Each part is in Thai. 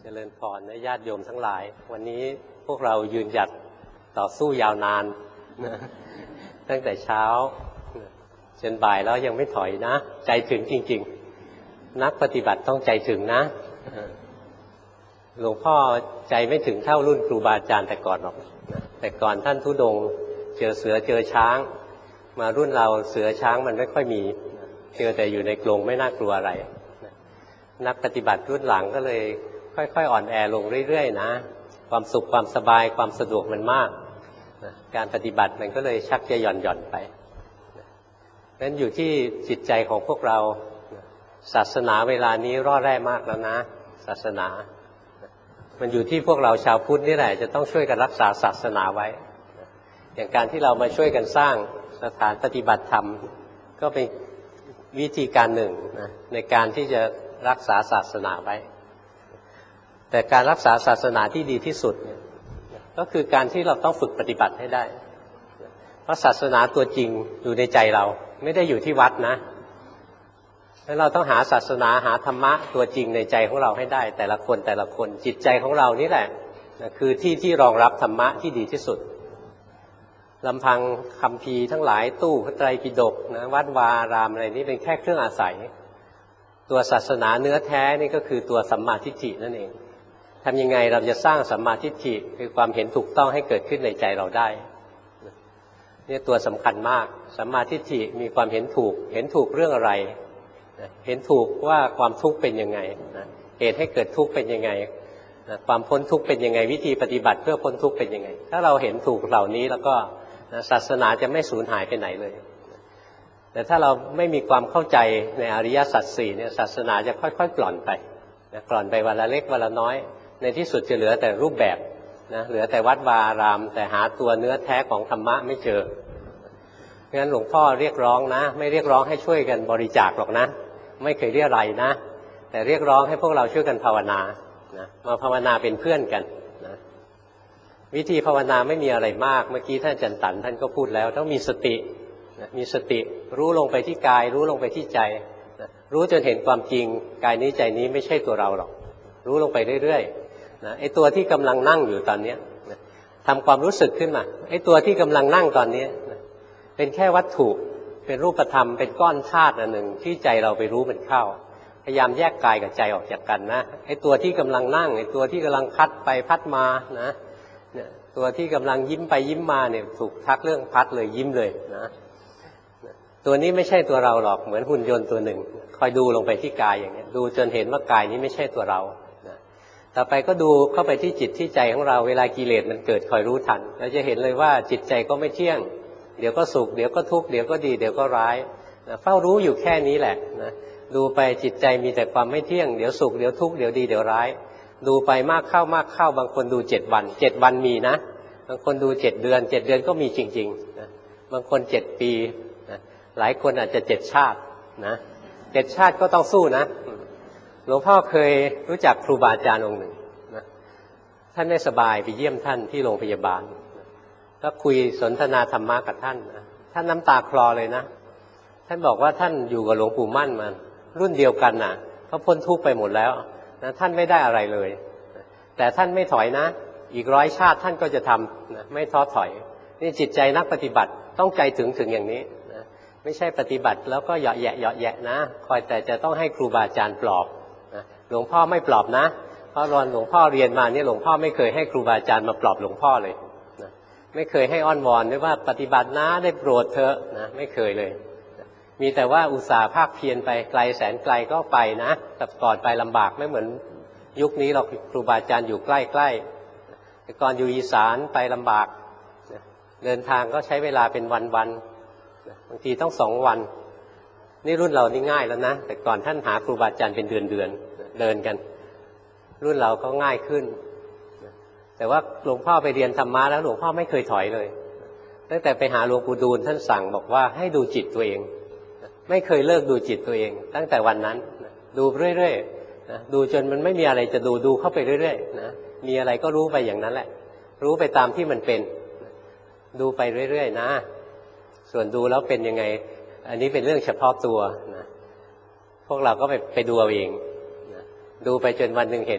เจริญพรนะญาติโยมทั้งหลายวันนี้พวกเรายืนหยัดต่อสู้ยาวนานนะตั้งแต่เช้าจนบ่ายแล้วยังไม่ถอยนะใจถึงจริงๆนักปฏิบัติต้องใจถึงนะหลวงพ่อใจไม่ถึงเท่ารุ่นครูบาอาจารย์แต่ก่อนหรอกแต่ก่อนท่านธุดงค์เจอเสือเจอช้างมารุ่นเราเสือช้างมันไม่ค่อยมีเจอแต่อยู่ในกรงไม่น่ากลัวอะไรนักปฏิบัติรุ่นหลังก็เลยค่อยๆอ่อนแอลงเรื่อยๆนะความสุขความสบายความสะดวกมันมากการปฏิบัติมันก็เลยชักจะหย่อนไปนั้นอยู่ที่จิตใจของพวกเราศาสนาเวลานี้ร่อแร่มากแล้วนะศาสนามันอยู่ที่พวกเราชาวพุทธนี่แหละจะต้องช่วยกันรักษาศาสนาไว้อย่างการที่เรามาช่วยกันสร้างสถานปฏิบัติธรรมก็เป็นวิธีการหนึ่งนะในการที่จะรักษาศาสนาไว้แต่การรักษาศาสนาที่ดีที่สุดเนี่ยก็คือการที่เราต้องฝึกปฏิบัติให้ได้เพราะศาสนาตัวจริงอยู่ในใจเราไม่ได้อยู่ที่วัดนะแล้วเราต้องหาศาสนาหาธรรมะตัวจริงในใจของเราให้ได้แต่ละคนจิตใจของเรานี่แหละคือที่รองรับธรรมะที่ดีที่สุดลำพังคัมภีร์ทั้งหลายตู้พระไตรปิฎกนะวัดวาอารามอะไรนี้เป็นแค่เครื่องอาศัยตัวศาสนาเนื้อแท้นี่ก็คือตัวสัมมาทิฏฐินั่นเองทำยังไงเราจะสร้างสัมมาทิฏฐิคือความเห็นถูกต้องให้เกิดขึ้นในใจเราได้นี่ตัวสำคัญมากสัมมาทิฏฐิมีความเห็นถูกเรื่องอะไรเห็นถูกว่าความทุกข์เป็นยังไงเหตุให้เกิดทุกข์เป็นยังไงความพ้นทุกข์เป็นยังไงวิธีปฏิบัติเพื่อพ้นทุกข์เป็นยังไงถ้าเราเห็นถูกเหล่านี้แล้วก็ศาสนาจะไม่สูญหายไปไหนเลยแต่ถ้าเราไม่มีความเข้าใจในอริยสัจสี่เนี่ยศาสนาจะค่อยๆกล่อนไปกล่อนไปวันละเล็กวันละน้อยในที่สุดจะเหลือแต่รูปแบบนะเหลือแต่วัดวาอารามแต่หาตัวเนื้อแท้ของธรรมะไม่เจอเพราะฉะนั้นหลวงพ่อเรียกร้องนะไม่เรียกร้องให้ช่วยกันบริจาคหรอกนะไม่เคยเรียอะไรนะแต่เรียกร้องให้พวกเราช่วยกันภาวนานะมาภาวนาเป็นเพื่อนกันนะวิธีภาวนาไม่มีอะไรมากเมื่อกี้ท่านอาจารย์ตันท่านก็พูดแล้วต้องมีสตินะมีสติรู้ลงไปที่กายรู้ลงไปที่ใจนะรู้จนเห็นความจริงกายนี้ใจนี้ไม่ใช่ตัวเราหรอกรู้ลงไปเรื่อยๆนะไอ้ตัวที่กำลังนั่งอยู่ตอนนี้นะทำความรู้สึกขึ้นมาไอ้ตัวที่กำลังนั่งตอนนี้นะเป็นแค่วัตถุเป็นรูปธรรมเป็นก้อนธาตุอันหนึ่งที่ใจเราไปรู้มันเข้าพยายามแยกกายกับใจออกจากกันนะไอ้ตัวที่กำลังนั่งไอ้ตัวที่กำลังพัดไปพัดมานะเนี่ยตัวที่กำลังยิ้มไปยิ้มมาเนี่ยถูกทักเรื่องพัดเลยยิ้มเลยนะตัวนี้ไม่ใช่ตัวเราหรอกเหมือนหุ่นยนต์ตัวหนึ่งคอยดูลงไปที่กายอย่างนี้ดูจนเห็นว่ากายนี้ไม่ใช่ตัวเรานะต่อไปก็ดูเข้าไปที่จิตที่ใจของเราเวลากิเลสมันเกิดคอยรู้ทันเราจะเห็นเลยว่าจิตใจก็ไม่เที่ยงเดี๋ยวก็สุขเดี๋ยวก็ทุกข์เดี๋ยวก็ดีเดี๋ยวก็ร้ายนะเฝ้ารู้อยู่แค่นี้แหละนะดูไปจิตใจมีแต่ความไม่เที่ยงเดี๋ยวสุขเดี๋ยวทุกข์เดี๋ยวดีเดี๋ยวร้ายดูไปมากเข้าบางคนดู7 วัน7 วันมีนะบางคนดู7 เดือน7 เดือนก็มีจริงๆนะบางคน7 ปีนะหลายคนอาจจะ7 ชาตินะ7 ชาติก็ต้องสู้นะหลวงพ่อเคยรู้จักครูบาอาจารย์องค์หนึ่งนะท่านไม่สบายไปเยี่ยมท่านที่โรงพยาบาลก็คุยสนทนาธรรมะกับท่านนะท่านน้ำตาคลอเลยนะท่านบอกว่าท่านอยู่กับหลวงปู่มั่นมารุ่นเดียวกันน่ะเขาพ้นทุกข์ไปหมดแล้วนะท่านไม่ได้อะไรเลยแต่ท่านไม่ถอยนะอีก100 ชาติท่านก็จะทำนะไม่ท้อถอยนี่จิตใจนักปฏิบัติต้องใจถึงอย่างนี้นะไม่ใช่ปฏิบัติแล้วก็เหยาะแยะนะคอยแต่จะต้องให้ครูบาอาจารย์ปลอบนะหลวงพ่อไม่ปลอบนะเพราะหลวงพ่อเรียนมาเนี่ยหลวงพ่อไม่เคยให้ครูบาอาจารย์มาปลอบหลวงพ่อเลยนะไม่เคยให้อ้อนวอนด้วยว่าปฏิบัตินะได้โปรดเถอะนะไม่เคยเลยมีแต่ว่าอุตส่าห์ภาคเพียรไปไกลแสนไกลก็ไปนะแต่ก่อนไปลำบากไม่เหมือนยุคนี้หรอกครูบาอาจารย์อยู่ใกล้ๆแต่ก่อนอยู่อีสานไปลำบากเดินทางก็ใช้เวลาเป็นวันบางทีต้อง2 วันนี่รุ่นเรานี่ง่ายแล้วนะแต่ก่อนท่านหาครูบาอาจารย์เป็นเดือนเดินกันรุ่นเราก็ง่ายขึ้นแต่ว่าหลวงพ่อไปเรียนธรรมะแล้วหลวงพ่อไม่เคยถอยเลยตั้งแต่ไปหาหลวงปู่ดูลท่านสั่งบอกว่าให้ดูจิตตัวเองไม่เคยเลิกดูจิตตัวเองตั้งแต่วันนั้นดูเรื่อยๆนะดูจนมันไม่มีอะไรจะดูเข้าไปเรื่อยๆนะมีอะไรก็รู้ไปอย่างนั้นแหละรู้ไปตามที่มันเป็นดูไปเรื่อยๆนะส่วนดูแล้วเป็นยังไงอันนี้เป็นเรื่องเฉพาะตัวนะพวกเราก็ไปดูเอาเองนะดูไปจนวันหนึ่งเห็นนะ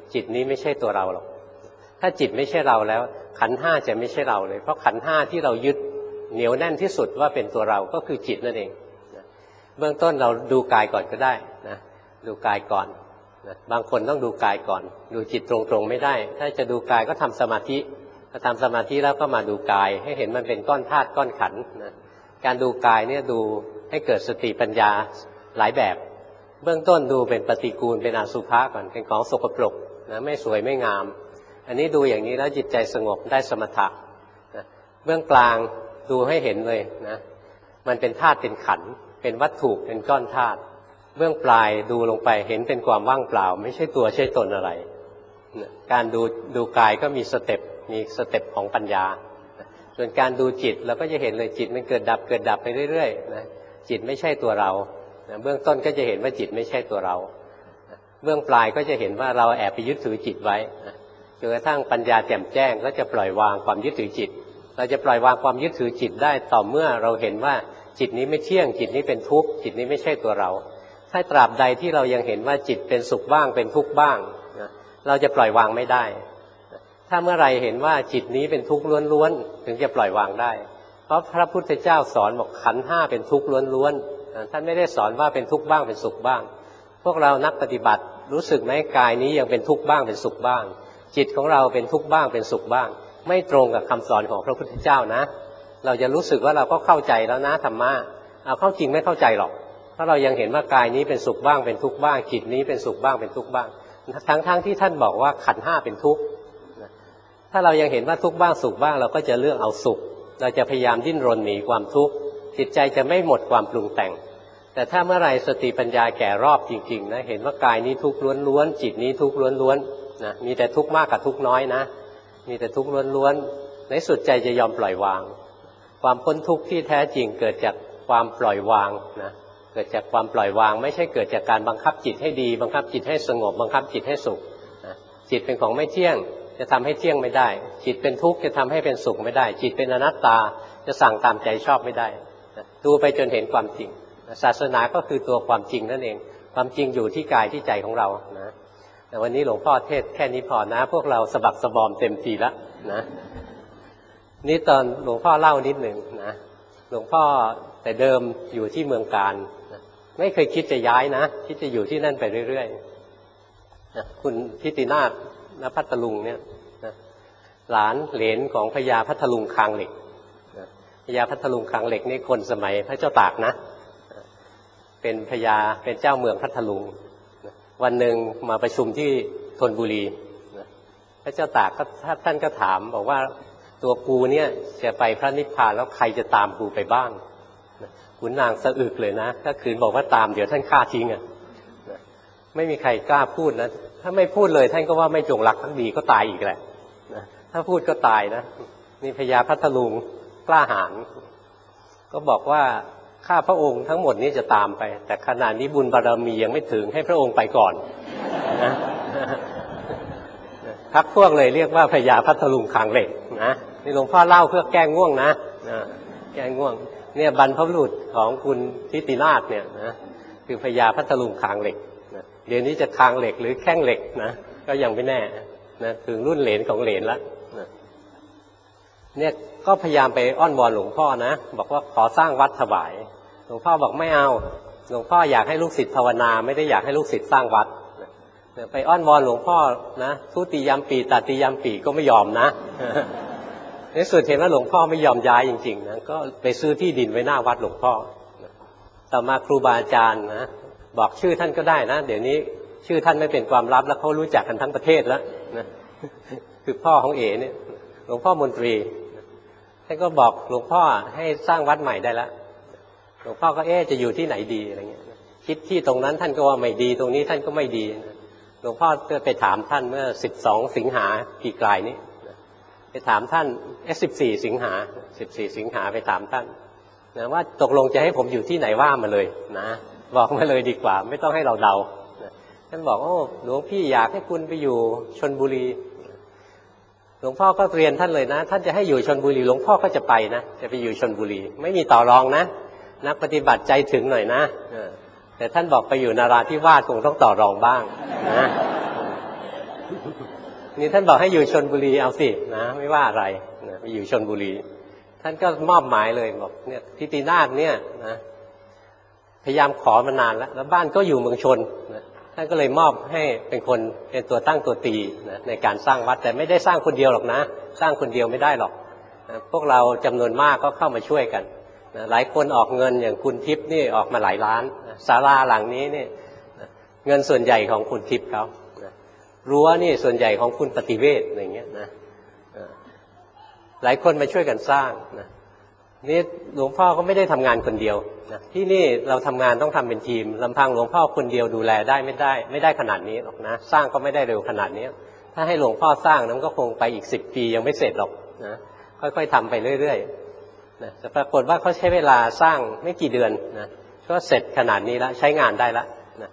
จิตนี้ไม่ใช่ตัวเราหรอกถ้าจิตไม่ใช่เราแล้วขันธ์ห้าจะไม่ใช่เราเลยเพราะขันธ์ห้าที่เรายึดเหนียวแน่นที่สุดว่าเป็นตัวเราก็คือจิตนั่นเองเบื้องต้นเราดูกายก่อนก็ได้นะดูกายก่อนนะบางคนต้องดูกายก่อนดูจิตตรงๆไม่ได้ถ้าจะดูกายก็ทำสมาธิพอทำสมาธิแล้วก็มาดูกายให้เห็นมันเป็นก้อนธาตุก้อนขันธ์นะการดูกายเนี่ยดูให้เกิดสติปัญญาหลายแบบเบื้องต้นดูเป็นปฏิกูลเป็นอสุภะก่อนเป็นของสกปรกนะไม่สวยไม่งามอันนี้ดูอย่างนี้แล้วจิตใจสงบได้สมถะนะเบื้องกลางดูให้เห็นเลยนะมันเป็นธาตุเป็นขันธ์เป็นวัตถุเป็นก้อนธาตุเบื้องปลายดูลงไปเห็นเป็นความว่างเปล่าไม่ใช่ตัวใช่ตนอะไรนะการดูกายก็มีสเต็ปของปัญญาส่วนการดูจิตเราก็จะเห็นเลยจิตมันเกิดดับไปเรื่อยๆนะจิตไม่ใช่ตัวเรานะเบื้องต้นก็จะเห็นว่าจิตไม่ใช่ตัวเรานะเบื้องปลายก็จะเห็นว่าเราแอบไปยึดถือจิตไว้นะจนกระทั่งปัญญาแจ่มแจ้งก็จะปล่อยวางความยึดถือจิตเราจะปล่อยวางความยึดถือจิตได้ต่อเมื่อเราเห็นว่าจิตนี้ไม่เที่ยงจิตนี้เป็นทุกข์จิตนี้ไม่ใช่ตัวเราถ้าตราบใดที่เรายังเห็นว่าจิตเป็นสุขบ้างเป็นทุกข์บ้างนะเราจะปล่อยวางไม่ได้ถ้าเมื่อไรเห็นว่าจิตนี้เป็นทุกข์ล้วนๆถึงจะปล่อยวางได้เพราะพระพุทธเจ้าสอนบอกขันธ์ห้าเป็นทุกข์ล้วนๆท่านไม่ได้สอนว่าเป็นทุกข์บ้างเป็นสุขบ้างพวกเรานักปฏิบัติรู้สึกไหมกายนี้ยังเป็นทุกข์บ้างเป็นสุขบ้างจิตของเราเป็นทุกข์บ้างเป็นสุขบ้างไม่ตรงกับคำสอนของพระพุทธเจ้านะเราจะรู้สึกว่าเราก็เข้าใจแล้วนะธรรมะเอาเข้าจริงไม่เข้าใจหรอกเพราะเรายังเห็นว่ากายนี้เป็นสุขบ้างเป็นทุกข์บ้างจิตนี้เป็นสุขบ้างเป็นทุกข์บ้างทั้งที่ท่านบอกว่าขันธ์ห้าเป็นทุกข์ถ้าเรายังเห็นว่าทุกข์บ้างสุขบ้างเราก็จะเลือกเอาสุขเราจะพยายามดิ้นรนหนีความทุกข์จิตใจจะไม่หมดความปรุงแต่งแต่ถ้าเมื่อไรสติปัญญาแก่รอบจริงๆนะเห็นว่ากายนี้ทุกข์ล้วนๆจิตนี้ทุกข์ล้วนๆนะมีแต่ทุกข์มากกับทุกข์น้อยนะมีแต่ทุกข์ล้วนๆในสุดใจจะยอมปล่อยวางความพ้นทุกข์ที่แท้จริงเกิดจากความปล่อยวางนะเกิดจากความปล่อยวางไม่ใช่เกิดจากการบังคับจิตให้ดีบังคับจิตให้สงบบังคับจิตให้สุขนะจิตเป็นของไม่เที่ยงจะทำให้เที่ยงไม่ได้จิตเป็นทุกข์จะทำให้เป็นสุขไม่ได้จิตเป็นอนัตตาจะสั่งตามใจชอบไม่ได้ดูไปจนเห็นความจริงศาสนาก็คือตัวความจริงนั่นเองความจริงอยู่ที่กายที่ใจของเรานะแต่วันนี้หลวงพ่อเทศแค่นี้พอนะพวกเราสะบักสะบอมเต็มทีแล้วนะนี่ตอนหลวงพ่อเล่านิดหนึ่งนะหลวงพ่อแต่เดิมอยู่ที่เมืองการนะไม่เคยคิดจะย้ายนะคิดจะอยู่ที่นั่นไปเรื่อยๆนะคุณทิตินาถณพัทลุงเนี่ยนะหลานเหลนของพญาพัทลุงคางเหล็กนะพญาพัทลุงคางเหล็กนี่คนสมัยพระเจ้าตากนะเป็นพญาเป็นเจ้าเมืองพัทลุงนะวันหนึ่งมาประชุมที่ธนบุรีนะพระเจ้าตากก็ท่านก็ถามบอกว่าตัวกูเนี่ยจะไปพระนิพพานแล้วใครจะตามกูไปบ้างนะขุนนางสะอึกเลยนะถ้าคืนบอกว่าตามเดี๋ยวท่านฆ่าทิ้งอ่ะนะไม่มีใครกล้าพูดนะถ้าไม่พูดเลยท่านก็ว่าไม่จงรักภักดีก็ตายอีกแหละนะถ้าพูดก็ตายนะนี่พญาพัทลุงกล้าหาญก็บอกว่าข้าพระองค์ทั้งหมดนี้จะตามไปแต่ขณะนี้บุญบารมียังไม่ถึงให้พระองค์ไปก่อนนะพักพวกเลยเรียกว่าพญาพัทลุงคางเหล็กนะนี่หลวงพ่อเล่าเพื่อแก้ง่วงนะแก้ง่วงเนี่ยบรรพบุรุษของคุณทิตินาถเนี่ยนะคือพญาพัทลุงคางเหล็กนะเดี๋ยวนี้จะคางเหล็กหรือแข้งเหล็กนะก็ยังไม่แน่นะถึงรุ่นเหลนของเหลนแล้วนะเนี่ยก็พยายามไปอ้อนวอนหลวงพ่อนะบอกว่าขอสร้างวัดถวายหลวงพ่อบอกไม่เอาหลวงพ่ออยากให้ลูกศิษย์ภาวนาไม่ได้อยากให้ลูกศิษย์สร้างวัดไปอ้อนวอนหลวงพ่อนะทุติยมปีตติยมปีก็ไม่ยอมนะในสุดเห็นว่าหลวงพ่อไม่ยอมย้ายจริงๆนะก็ไปซื้อที่ดินไว้หน้าวัดหลวงพ่อต่อมาครูบาอาจารย์นะบอกชื่อท่านก็ได้นะเดี๋ยวนี้ชื่อท่านไม่เป็นความลับแล้วเขารู้จักกันทั้งประเทศแล้วนะคือพ่อของเอ๋เนี่ยหลวงพ่อมนตรีท่านก็บอกหลวงพ่อให้สร้างวัดใหม่ได้แล้วหลวงพ่อก็จะอยู่ที่ไหนดีอะไรเงี้ยคิดที่ตรงนั้นท่านก็ว่าไม่ดีตรงนี้ท่านก็ไม่ดีหลวงพ่อไปถามท่านเมื่อ12 สิงหาปีกลายนี้ไปถามท่าน14 สิงหา14 สิงหาไปถามท่านนะว่าตกลงจะให้ผมอยู่ที่ไหนว่ามาเลยนะบอกมาเลยดีกว่าไม่ต้องให้เราเดาท่านบอกหลวงพี่อยากให้คุณไปอยู่ชลบุรีหลวงพ่อก็เรียนท่านเลยนะท่านจะให้อยู่ชลบุรีหลวงพ่อก็จะไปนะจะไปอยู่ชลบุรีไม่มีต่อรองนะนักปฏิบัติใจถึงหน่อยนะแต่ท่านบอกไปอยู่นาราธิวาสคงต้องต่อรองบ้างนะนี่ท่านบอกให้อยู่ชลบุรีเอาสินะไม่ว่าอะไรนะไปอยู่ชลบุรีท่านก็มอบหมายเลยบอกเนี่ยทิตินาถเนี่ยนะพยายามขอมานานแล้วบ้านก็อยู่เมืองชนนะท่านก็เลยมอบให้เป็นคนเป็นตัวตั้งตัวตีนะในการสร้างวัดแต่ไม่ได้สร้างคนเดียวหรอกนะสร้างคนเดียวไม่ได้หรอกนะพวกเราจำนวนมากก็เข้ามาช่วยกันนะหลายคนออกเงินอย่างคุณทิพย์นี่ออกมาหลายล้านนะศาลาหลังนี้นี่นะเงินส่วนใหญ่ของคุณทิพย์เขานะรั้วนี่ส่วนใหญ่ของคุณปฏิเวทอย่างเงี้ยนะหลายคนมาช่วยกันสร้างนะนี่หลวงพ่อก็ไม่ได้ทำงานคนเดียวนะที่นี่เราทำงานต้องทำเป็นทีมลำพังหลวงพ่อคนเดียวดูแลได้ไม่ได้ขนาดนี้หรอกนะสร้างก็ไม่ได้เร็วขนาดนี้ถ้าให้หลวงพ่อสร้างนั้นก็คงไปอีก10 ปียังไม่เสร็จหรอกนะค่อยๆทำไปเรื่อยๆนะแต่ปรากฏว่าเขาใช้เวลาสร้างไม่กี่เดือนนะก็เสร็จขนาดนี้แล้วใช้งานได้แล้วนะ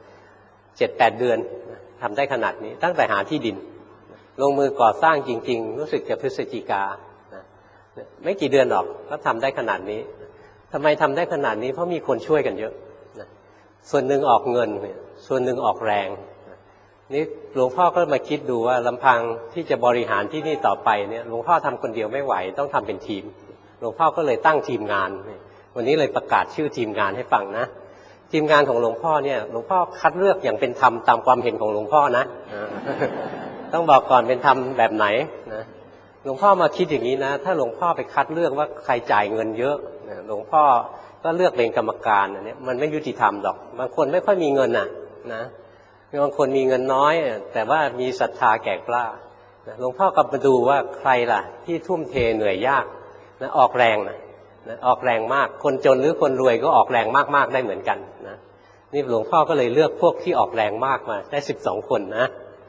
7-8 เดือนนะทำได้ขนาดนี้ตั้งแต่หาที่ดินนะลงมือก่อสร้างจริงๆรู้สึกจะพฤศจิกาไม่กี่เดือนหรอกก็ทำได้ขนาดนี้ทำไมทำได้ขนาดนี้เพราะมีคนช่วยกันเยอะนะส่วนหนึ่งออกเงินส่วนหนึ่งออกแรงนี่หลวงพ่อก็มาคิดดูว่าลำพังที่จะบริหารที่นี่ต่อไปเนี่ยหลวงพ่อทำคนเดียวไม่ไหวต้องทำเป็นทีมหลวงพ่อก็เลยตั้งทีมงานวันนี้เลยประกาศชื่อทีมงานให้ฟังนะทีมงานของหลวงพ่อเนี่ยหลวงพ่อคัดเลือกอย่างเป็นธรรมตามความเห็นของหลวงพ่อนะต้องบอกก่อนเป็นธรรมแบบไหนนะหลวงพ่อมาคิดอย่างนี้นะถ้าหลวงพ่อไปคัดเลือกว่าใครจ่ายเงินเยอะหลวงพ่อก็เลือกเป็นกรรมการอันนี้มันไม่ยุติธรรมหรอกบางคนไม่ค่อยมีเงินนะบางคนมีเงินน้อยแต่ว่ามีศรัทธาแก่กล้าหลวงพ่อกลับมาดูว่าใครล่ะที่ทุ่มเทเหนื่อยยากนะออกแรงนะออกแรงมากคนจนหรือคนรวยก็ออกแรงมากๆได้เหมือนกันนะนี่หลวงพ่อก็เลยเลือกพวกที่ออกแรงมากมาได้12 คนนะ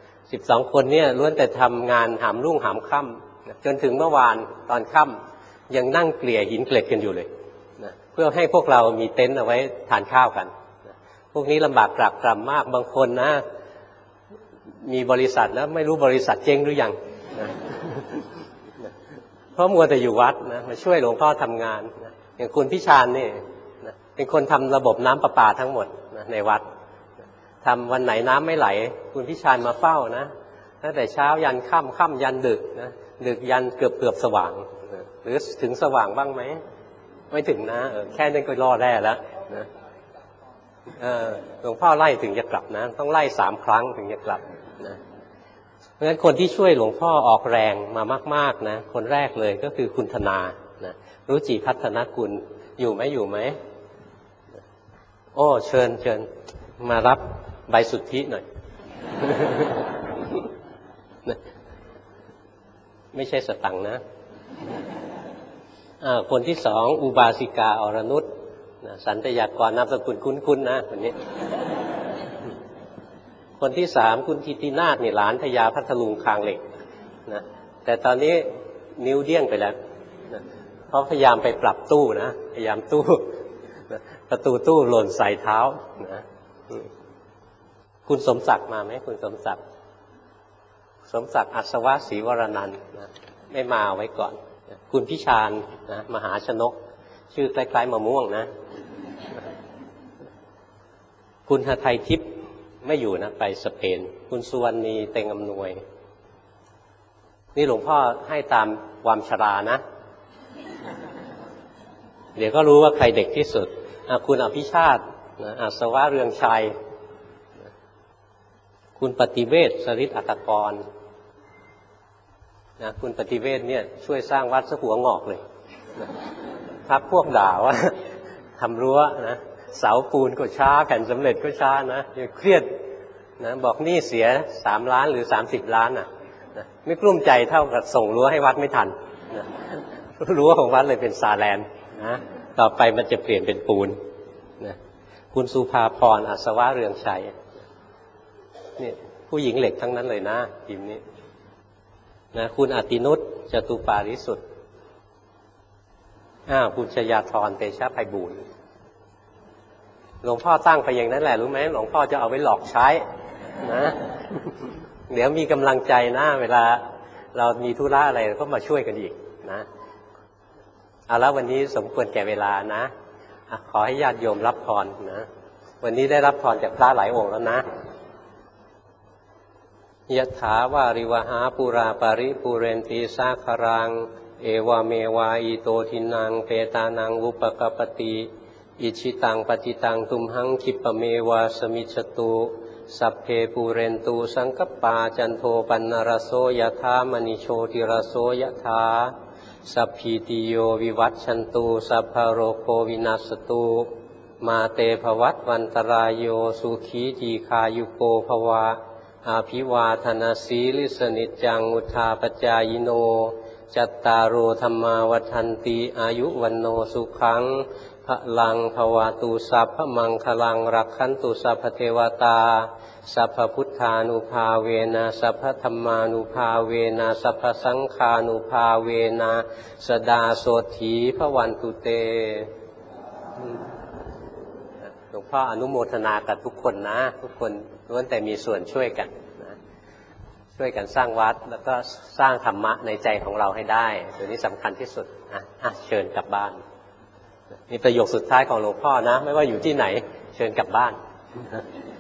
12 คนเนี่ยล้วนแต่ทำงานหามรุ่งหามค่ำจนถึงเมื่อวานตอนค่ำยังนั่งเกลี่ยหินเกล็ดกันอยู่เลยนะเพื่อให้พวกเรามีเต็นท์เอาไว้ทานข้าวกันนะพวกนี้ลำบากตรากตรำมากบางคนนะมีบริษัทแล้วไม่รู้บริษัทเจ๊งหรือยังนะเพราะมัวแต่อยู่วัดนะมาช่วยหลวงพ่อทำงานนะอย่างคุณพิชานนี่นะเป็นคนทำระบบน้ำประปาทั้งหมดนะในวัดนะทำวันไหนน้ำไม่ไหลคุณพิชานมาเฝ้านะตั้งแต่เช้ายันค่ำค่ำยันดึกนะดึกยันเกือบสว่างหรือถึงสว่างบ้างไหมไม่ถึงนะแค่นั้นก็รอดได้แล้วนะหลวงพ่อไล่ถึงจะกลับนะต้องไล่3 ครั้งถึงจะกลับนะเพราะฉะนั้นคนที่ช่วยหลวงพ่อออกแรงมามากๆนะคนแรกเลยก็คือคุณธนานะรุจิพัฒนกุลอยู่ไหมโอ้เชิญมารับใบสุทธิหน่อย ไม่ใช่สตังค์นะคนที่2อุบาสิกาอรนุชสันตยากรนามสกุลคุ้นๆนะคนนี้ คนที่3คุณทิตินาถนี่หลานทยาพัทลุงคางเหล็กนะแต่ตอนนี้นิ้วเดี้ยงไปแล้วนะเพราะพยายามไปปรับตู้นะพยายามตู้นะประตูตู้หล่นใส่เท้านะคุณสมศักดิ์มาไหมคุณสมศักดิ์อัศวะศรีวรนันท์นะไม่มาไว้ก่อนคุณพิชานนะมหาชนกชื่อคล้ายๆมะม่วงนะคุณหทัยทิพย์ไม่อยู่นะไปสเปนคุณสุวรรณีเต็งอำนวยนี่หลวงพ่อให้ตามความชรานะเดี๋ยวก็รู้ว่าใครเด็กที่สุดคุณอภิชาตินะอัศวะเรืองชัยคุณปฏิเวศสฤทธิ์อัตกรนะคุณปฏิเวศเนี่ยช่วยสร้างวัดซะหัวงอกเลยนะพักพวกด่าว่าทำรั้วนะเสาปูนก็ช้าแผ่นสำเร็จก็ช้านะเครียดนะบอกนี่เสีย3 ล้านหรือ30 ล้านนะไม่กลุ้มใจเท่ากับส่งรั้วให้วัดไม่ทันนะรั้วของวัดเลยเป็นซาแลนนะต่อไปมันจะเปลี่ยนเป็นปูนนะคุณสุภาพรอัศวะเรืองชัยนี่ผู้หญิงเหล็กทั้งนั้นเลยนะทีมนี้นะคุณอตินุชจตุปาริสุทธิ์คุณชยาธรเตชะไพบูลย์หลวงพ่อตั้งไปอย่างนั้นแหละรู้ไหมหลวงพ่อจะเอาไว้หลอกใช้นะเดี๋ยวมีกำลังใจนะเวลาเรามีธุระอะไรก็มาช่วยกันอีกนะเอาละวันนี้สมควรแก่เวลานะขอให้ญาติโยมรับพรนะวันนี้ได้รับพรจากพระหลายองค์แล้วนะยะถาวาริวหาปุราปาริปุเรนติสาคารังเอวเมวะอิโตทินังเปตานังอุปกปติอิชิตังปฏิตังตุมหังคิปะเมวะสมิจฉตุสัพเพปูเรนตูสังกปาจันโทปันนรโสยถามณิโชติรโสยถาสัพพิติโยวิวัตชันตุสัพพโรโควินัสตุมาเตภวัตวันตรายโยสุขีทีคายุโกภวะอาภิวาทนาสีลิสนิจจังอุทาปจายโนจัตตารโอธรรมาวัฏันติอายุวันโนสุขังพลังภวตุสัพพมังคลังรักขันตุสัพพเทวตาสัพพพุทธานุภาเวนะสัพพธัมมานุภาเวนะสัพพสังฆานุภาเวนะสดาโสถีพระวันตุเตหลวงพ่ออนุโมทนากับทุกคนนะทุกคนล้วนแต่มีส่วนช่วยกันนะช่วยกันสร้างวัดแล้วก็สร้างธรรมะในใจของเราให้ได้ตัวนี้สำคัญที่สุดเชิญกลับบ้านนี่ประโยคสุดท้ายของหลวงพ่อนะไม่ว่าอยู่ที่ไหนเชิญกลับบ้าน